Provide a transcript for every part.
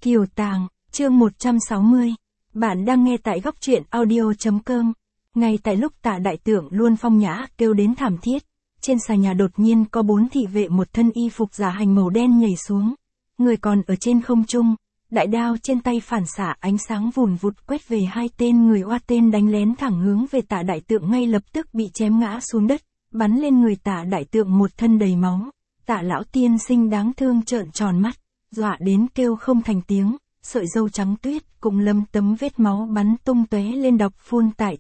Kiều Tàng, chương 160. Bạn đang nghe tại góc truyện audio.com. Ngay tại lúc Tạ đại tượng luôn phong nhã kêu đến thảm thiết, trên xà nhà đột nhiên có 4 thị vệ một thân y phục giả hành màu đen nhảy xuống. Người còn ở trên không trung, đại đao trên tay phản xạ ánh sáng vùn vụt quét về hai tên người oa, tên đánh lén thẳng hướng về Tạ đại tượng ngay lập tức bị chém ngã xuống đất, bắn lên người Tạ đại tượng một thân đầy máu. Tạ lão tiên sinh đáng thương trợn tròn mắt, dọa đến kêu không thành tiếng, sợi râu trắng tuyết cùng lâm tấm vết máu bắn tung tóe lên, đọc phun tại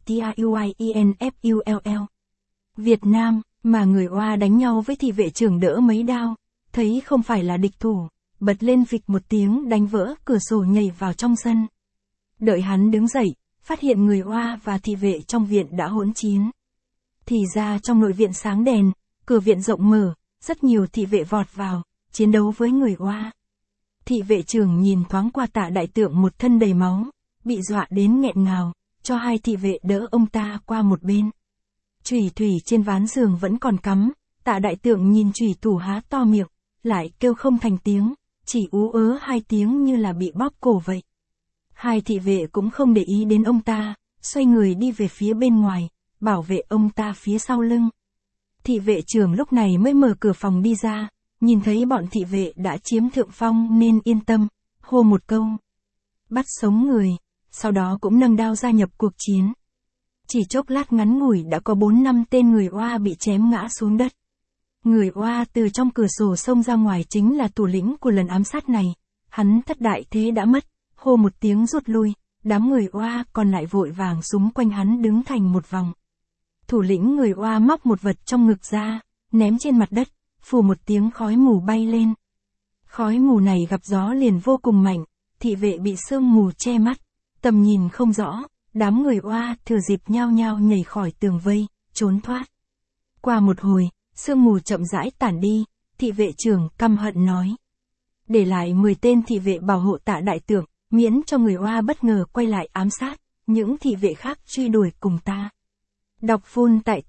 TIUINFULL. Việt Nam, mà người oa đánh nhau với thị vệ trưởng đỡ mấy đao, thấy không phải là địch thủ, bật lên phịch một tiếng đánh vỡ cửa sổ nhảy vào trong sân. Đợi hắn đứng dậy, phát hiện người oa và thị vệ trong viện đã hỗn chiến. Thì ra trong nội viện sáng đèn, cửa viện rộng mở, rất nhiều thị vệ vọt vào, chiến đấu với người oa. Thị vệ trưởng nhìn thoáng qua Tạ đại tượng một thân đầy máu, bị dọa đến nghẹn ngào, cho hai thị vệ đỡ ông ta qua một bên. Chủy thủy trên ván giường vẫn còn cắm, Tạ đại tượng nhìn chủy thủ há to miệng, lại kêu không thành tiếng, chỉ ú ớ hai tiếng như là bị bóp cổ vậy. Hai thị vệ cũng không để ý đến ông ta, xoay người đi về phía bên ngoài, bảo vệ ông ta phía sau lưng. Thị vệ trưởng lúc này mới mở cửa phòng đi ra, nhìn thấy bọn thị vệ đã chiếm thượng phong nên yên tâm, hô một câu. Bắt sống người, sau đó cũng nâng đao gia nhập cuộc chiến. Chỉ chốc lát ngắn ngủi đã có 4-5 tên người oa bị chém ngã xuống đất. Người oa từ trong cửa sổ xông ra ngoài chính là thủ lĩnh của lần ám sát này, hắn thất đại thế đã mất, hô một tiếng rút lui, đám người oa còn lại vội vàng xung quanh hắn đứng thành một vòng. Thủ lĩnh người oa móc một vật trong ngực ra, ném trên mặt đất, phù một tiếng khói mù bay lên. Khói mù này gặp gió liền vô cùng mạnh, thị vệ bị sương mù che mắt, tầm nhìn không rõ, đám người oa thừa dịp nhao nhao nhảy khỏi tường vây, trốn thoát. Qua một hồi, sương mù chậm rãi tản đi, thị vệ trưởng căm hận nói. Để lại 10 tên thị vệ bảo hộ Tạ đại tượng, miễn cho người oa bất ngờ quay lại ám sát, những thị vệ khác truy đuổi cùng ta. Đọc full tại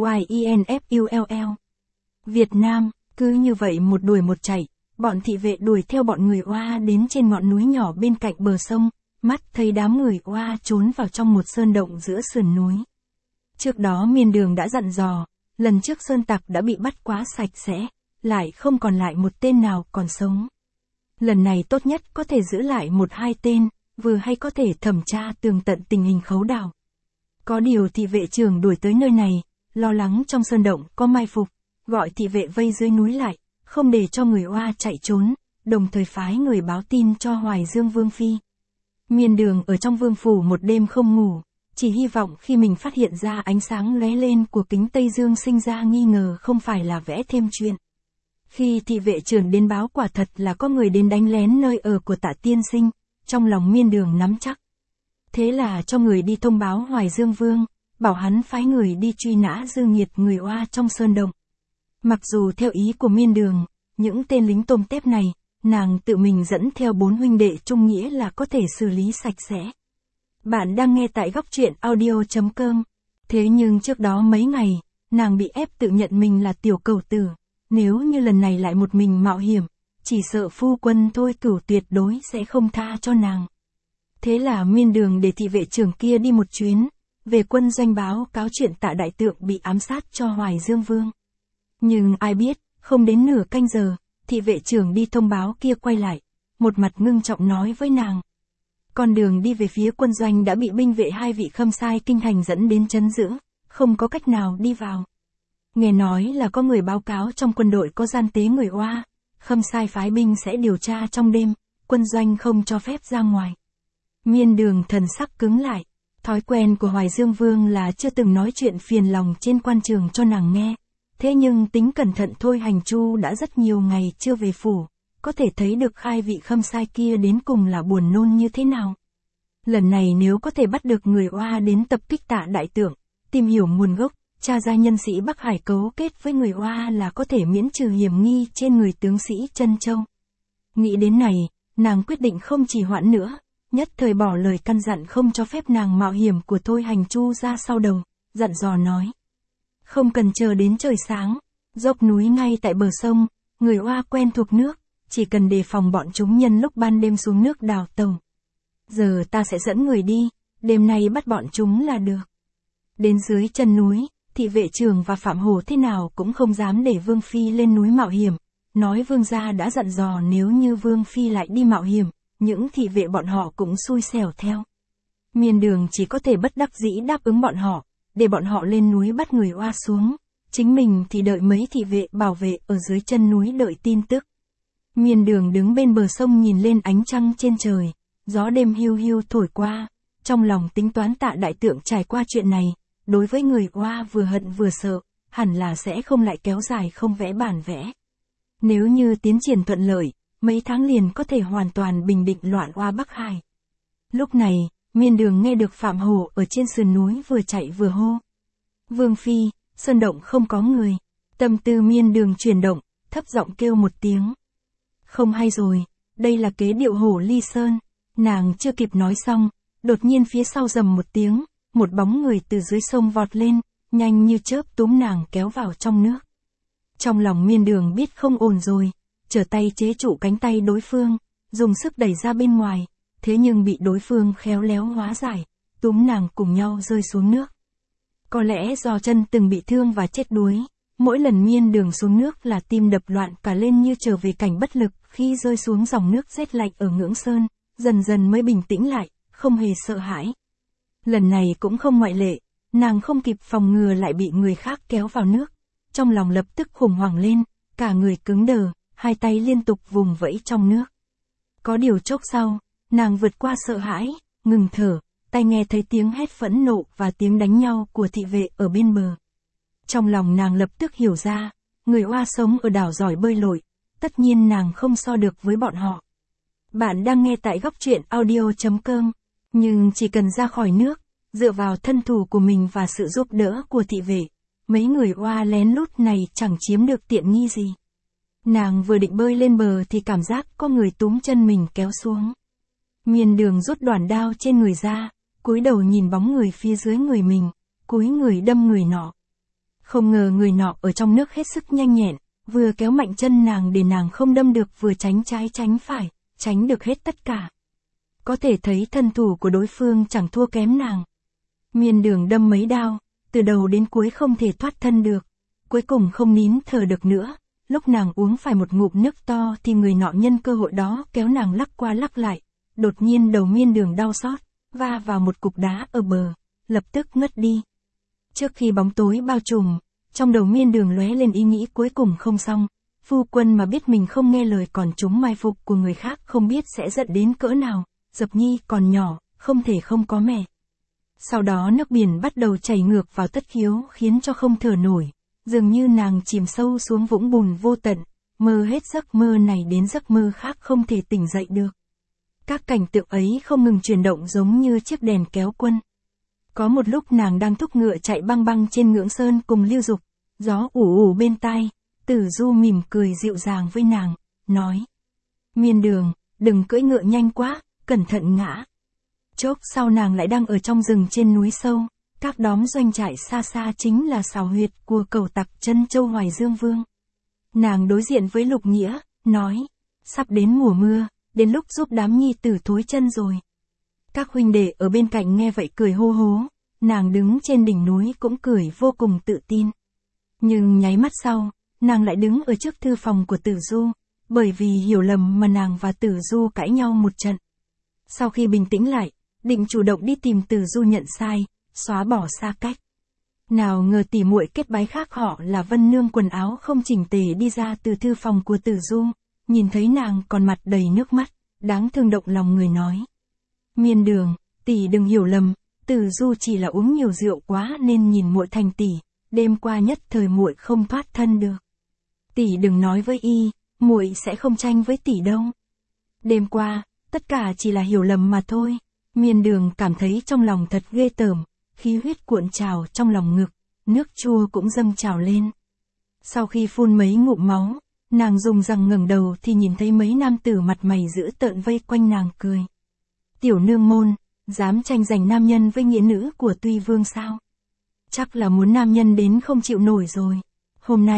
TIUINFULL. Việt Nam, cứ như vậy một đuổi một chạy, bọn thị vệ đuổi theo bọn người oa đến trên ngọn núi nhỏ bên cạnh bờ sông, mắt thấy đám người oa trốn vào trong một sơn động giữa sườn núi. Trước đó Miên Đường đã dặn dò, lần trước sơn tặc đã bị bắt quá sạch sẽ, lại không còn lại một tên nào còn sống. Lần này tốt nhất có thể giữ lại 1-2 tên, vừa hay có thể thẩm tra tường tận tình hình khấu đào. Có điều thị vệ trưởng đuổi tới nơi này, lo lắng trong sơn động có mai phục, gọi thị vệ vây dưới núi lại, không để cho người oa chạy trốn, đồng thời phái người báo tin cho Hoài Dương Vương Phi. Miên Đường ở trong vương phủ một đêm không ngủ, chỉ hy vọng khi mình phát hiện ra ánh sáng lóe lên của kính Tây Dương sinh ra nghi ngờ không phải là vẽ thêm chuyện. Khi thị vệ trưởng đến báo quả thật là có người đến đánh lén nơi ở của Tạ tiên sinh, trong lòng Miên Đường nắm chắc. Thế là cho người đi thông báo Hoài Dương Vương, bảo hắn phái người đi truy nã dư nghiệt người oa trong sơn động. Mặc dù theo ý của Miên Đường, những tên lính tôm tép này, nàng tự mình dẫn theo 4 huynh đệ trung nghĩa là có thể xử lý sạch sẽ. Bạn đang nghe tại góc truyện audio.com. Thế nhưng trước đó mấy ngày, nàng bị ép tự nhận mình là tiểu cầu tử. Nếu như lần này lại một mình mạo hiểm, chỉ sợ phu quân Thôi Cửu tuyệt đối sẽ không tha cho nàng. Thế là Miên Đường để thị vệ trưởng kia đi một chuyến, về quân doanh báo cáo chuyện Tạ đại tượng bị ám sát cho Hoài Dương Vương. Nhưng ai biết, không đến nửa canh giờ, thị vệ trưởng đi thông báo kia quay lại, một mặt ngưng trọng nói với nàng. Con đường đi về phía quân doanh đã bị binh vệ 2 vị khâm sai kinh thành dẫn đến trấn giữ, không có cách nào đi vào. Nghe nói là có người báo cáo trong quân đội có gian tế người oa, khâm sai phái binh sẽ điều tra trong đêm, quân doanh không cho phép ra ngoài. Miên Đường thần sắc cứng lại, thói quen của Hoài Dương Vương là chưa từng nói chuyện phiền lòng trên quan trường cho nàng nghe. Thế nhưng tính cẩn thận Thôi Hành Chu đã rất nhiều ngày chưa về phủ, có thể thấy được 2 vị khâm sai kia đến cùng là buồn nôn như thế nào. Lần này nếu có thể bắt được người oa đến tập kích Tạ đại tượng, tìm hiểu nguồn gốc, tra ra nhân sĩ Bắc Hải cấu kết với người oa là có thể miễn trừ hiểm nghi trên người tướng sĩ Trân Châu. Nghĩ đến này, nàng quyết định không trì hoãn nữa, nhất thời bỏ lời căn dặn không cho phép nàng mạo hiểm của Thôi Hành Chu ra sau đầu, dặn dò nói. Không cần chờ đến trời sáng, dốc núi ngay tại bờ sông, người oa quen thuộc nước, chỉ cần đề phòng bọn chúng nhân lúc ban đêm xuống nước đào tàu. Giờ ta sẽ dẫn người đi, đêm nay bắt bọn chúng là được. Đến dưới chân núi, thị vệ trưởng và Phạm Hổ thế nào cũng không dám để Vương Phi lên núi mạo hiểm, nói Vương gia đã dặn dò nếu như Vương Phi lại đi mạo hiểm, những thị vệ bọn họ cũng xui xẻo theo. Miên Đường chỉ có thể bất đắc dĩ đáp ứng bọn họ, để bọn họ lên núi bắt người oa xuống, chính mình thì đợi mấy thị vệ bảo vệ ở dưới chân núi đợi tin tức. Miên Đường đứng bên bờ sông nhìn lên ánh trăng trên trời, gió đêm hiu hiu thổi qua, trong lòng tính toán Tạ đại tượng trải qua chuyện này, đối với người oa vừa hận vừa sợ, hẳn là sẽ không lại kéo dài không vẽ bản vẽ. Nếu như tiến triển thuận lợi, mấy tháng liền có thể hoàn toàn bình định loạn oa Bắc Hải. Lúc này, Miên Đường nghe được Phạm Hổ ở trên sườn núi vừa chạy vừa hô. Vương Phi, sơn động không có người. Tâm tư Miên Đường chuyển động, thấp giọng kêu một tiếng. Không hay rồi, đây là kế điệu hổ ly sơn. Nàng chưa kịp nói xong, đột nhiên phía sau rầm một tiếng, một bóng người từ dưới sông vọt lên, nhanh như chớp túm nàng kéo vào trong nước. Trong lòng Miên Đường biết không ổn rồi, trở tay chế trụ cánh tay đối phương, dùng sức đẩy ra bên ngoài, thế nhưng bị đối phương khéo léo hóa giải, túm nàng cùng nhau rơi xuống nước. Có lẽ do chân từng bị thương và chết đuối, mỗi lần Miên Đường xuống nước là tim đập loạn cả lên như trở về cảnh bất lực khi rơi xuống dòng nước rét lạnh ở Ngưỡng Sơn, dần dần mới bình tĩnh lại, không hề sợ hãi. Lần này cũng không ngoại lệ, nàng không kịp phòng ngừa lại bị người khác kéo vào nước, trong lòng lập tức khủng hoảng lên, cả người cứng đờ, hai tay liên tục vùng vẫy trong nước. Có điều chốc sau, nàng vượt qua sợ hãi, ngừng thở, tai nghe thấy tiếng hét phẫn nộ và tiếng đánh nhau của thị vệ ở bên bờ. Trong lòng nàng lập tức hiểu ra, người oa sống ở đảo giỏi bơi lội, tất nhiên nàng không so được với bọn họ. Bạn đang nghe tại góc truyện audio.com, nhưng chỉ cần ra khỏi nước, dựa vào thân thủ của mình và sự giúp đỡ của thị vệ, mấy người oa lén lút này chẳng chiếm được tiện nghi gì. Nàng vừa định bơi lên bờ thì cảm giác có người túm chân mình kéo xuống. Miên Đường rút đoản đao trên người ra, cúi đầu nhìn bóng người phía dưới người mình, cúi người đâm người nọ. Không ngờ người nọ ở trong nước hết sức nhanh nhẹn, vừa kéo mạnh chân nàng để nàng không đâm được vừa tránh trái tránh phải, tránh được hết tất cả. Có thể thấy thân thủ của đối phương chẳng thua kém nàng. Miên Đường đâm mấy đao, từ đầu đến cuối không thể thoát thân được, cuối cùng không nín thở được nữa. Lúc nàng uống phải một ngụm nước to thì người nọ nhân cơ hội đó kéo nàng lắc qua lắc lại. Đột nhiên đầu Miên Đường đau xót, va vào một cục đá ở bờ, lập tức ngất đi. Trước khi bóng tối bao trùm, trong đầu Miên Đường lóe lên ý nghĩ cuối cùng không xong, phu quân mà biết mình không nghe lời còn trúng mai phục của người khác không biết sẽ giận đến cỡ nào, Dập Nhi còn nhỏ, không thể không có mẹ. Sau đó nước biển bắt đầu chảy ngược vào tất khiếu khiến cho không thở nổi, dường như nàng chìm sâu xuống vũng bùn vô tận, mơ hết giấc mơ này đến giấc mơ khác không thể tỉnh dậy được. Các cảnh tượng ấy không ngừng chuyển động giống như chiếc đèn kéo quân. Có một lúc nàng đang thúc ngựa chạy băng băng trên Ngưỡng Sơn cùng Lưu Dục, gió ù ù bên tai, Tử Du mỉm cười dịu dàng với nàng, nói: Miên Đường, đừng cưỡi ngựa nhanh quá, cẩn thận ngã. Chốc sau nàng lại đang ở trong rừng trên núi sâu, các đóm doanh trại xa xa chính là xào huyệt của cẩu tặc Chân Châu Hoài Dương Vương. Nàng đối diện với Lục Nghĩa, nói: sắp đến mùa mưa, đến lúc giúp đám nhi tử thối chân rồi. Các huynh đệ ở bên cạnh nghe vậy cười hô hố, nàng đứng trên đỉnh núi cũng cười vô cùng tự tin. Nhưng nháy mắt sau, nàng lại đứng ở trước thư phòng của Tử Du, bởi vì hiểu lầm mà nàng và Tử Du cãi nhau một trận. Sau khi bình tĩnh lại, định chủ động đi tìm Tử Du nhận sai, xóa bỏ xa cách. Nào ngờ tỉ muội kết bái khác họ là Vân Nương quần áo không chỉnh tề đi ra từ thư phòng của Tử Du, nhìn thấy nàng còn mặt đầy nước mắt, đáng thương động lòng người nói: Miên Đường, tỷ đừng hiểu lầm, Tử Du chỉ là uống nhiều rượu quá nên nhìn muội thành tỷ, đêm qua nhất thời muội không thoát thân được. Tỷ đừng nói với y, muội sẽ không tranh với tỷ đâu. Đêm qua, tất cả chỉ là hiểu lầm mà thôi. Miên Đường cảm thấy trong lòng thật ghê tởm, khí huyết cuộn trào trong lòng ngực, nước chua cũng dâng trào lên. Sau khi phun mấy ngụm máu, nàng dùng răng ngẩng đầu thì nhìn thấy mấy nam tử mặt mày dữ tợn vây quanh nàng cười. Tiểu nương môn, dám tranh giành nam nhân với nghĩa nữ của Tuy Vương sao? Chắc là muốn nam nhân đến không chịu nổi rồi. Hôm nay,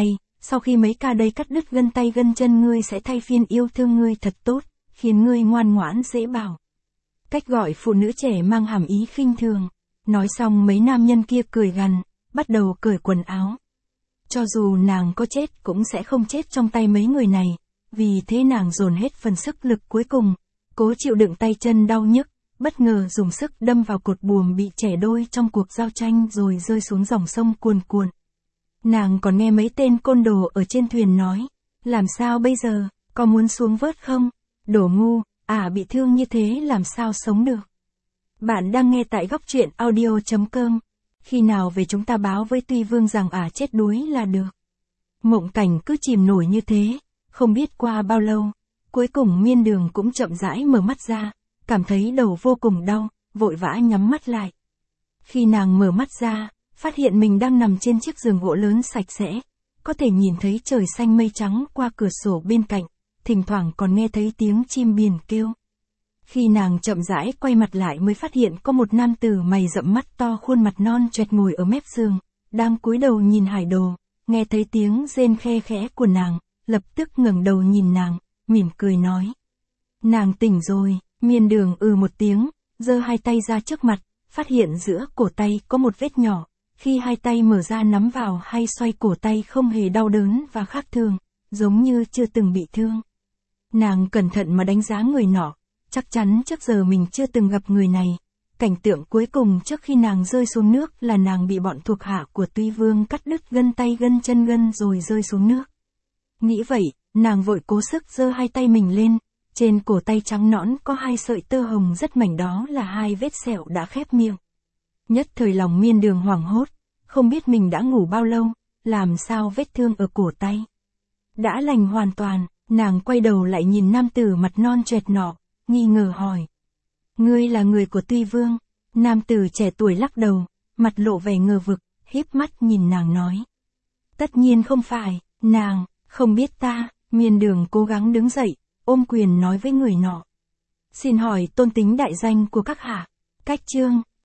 sau khi mấy ca đây cắt đứt gân tay gân chân ngươi sẽ thay phiên yêu thương ngươi thật tốt, khiến ngươi ngoan ngoãn dễ bảo. Cách gọi phụ nữ trẻ mang hàm ý khinh thường. Nói xong mấy nam nhân kia cười gằn, bắt đầu cởi quần áo. Cho dù nàng có chết cũng sẽ không chết trong tay mấy người này, vì thế nàng dồn hết phần sức lực cuối cùng, cố chịu đựng tay chân đau nhức, bất ngờ dùng sức đâm vào cột buồm bị chẻ đôi trong cuộc giao tranh rồi rơi xuống dòng sông cuồn cuộn. Nàng còn nghe mấy tên côn đồ ở trên thuyền nói, làm sao bây giờ, có muốn xuống vớt không? Đồ ngu, bị thương như thế làm sao sống được? Bạn đang nghe tại Góc Truyện Audio.com. Khi nào về chúng ta báo với Tuy Vương rằng chết đuối là được. Mộng Cảnh cứ chìm nổi như thế, không biết qua bao lâu, cuối cùng Miên Đường cũng chậm rãi mở mắt ra, cảm thấy đầu vô cùng đau, vội vã nhắm mắt lại. Khi nàng mở mắt ra, phát hiện mình đang nằm trên chiếc giường gỗ lớn sạch sẽ, có thể nhìn thấy trời xanh mây trắng qua cửa sổ bên cạnh, thỉnh thoảng còn nghe thấy tiếng chim biển kêu. Khi nàng chậm rãi quay mặt lại mới phát hiện có một nam tử mày rậm mắt to khuôn mặt non choẹt ngồi ở mép giường, đang cúi đầu nhìn Hải Đồ, nghe thấy tiếng rên khe khẽ của nàng, lập tức ngẩng đầu nhìn nàng, mỉm cười nói. Nàng tỉnh rồi, Miên Đường một tiếng, giơ hai tay ra trước mặt, phát hiện giữa cổ tay có một vết nhỏ, khi hai tay mở ra nắm vào hay xoay cổ tay không hề đau đớn và khác thường, giống như chưa từng bị thương. Nàng cẩn thận mà đánh giá người nọ. Chắc chắn trước giờ mình chưa từng gặp người này. Cảnh tượng cuối cùng trước khi nàng rơi xuống nước là nàng bị bọn thuộc hạ của Tuy Vương cắt đứt gân tay gân chân gân rồi rơi xuống nước. Nghĩ vậy, nàng vội cố sức giơ hai tay mình lên, trên cổ tay trắng nõn có hai sợi tơ hồng rất mảnh, đó là hai vết sẹo đã khép miệng. Nhất thời lòng Miên Đường hoảng hốt, không biết mình đã ngủ bao lâu, làm sao vết thương ở cổ tay đã lành hoàn toàn. Nàng quay đầu lại nhìn nam tử mặt non choẹt nọ, nghi ngờ hỏi. Ngươi là người của Tuy Vương? Nam tử trẻ tuổi lắc đầu, mặt lộ vẻ ngờ vực, híp mắt nhìn nàng nói. Tất nhiên không phải, nàng, không biết ta. Miên Đường cố gắng đứng dậy, ôm quyền nói với người nọ. Xin hỏi tôn tính đại danh của các hạ? Cách chương.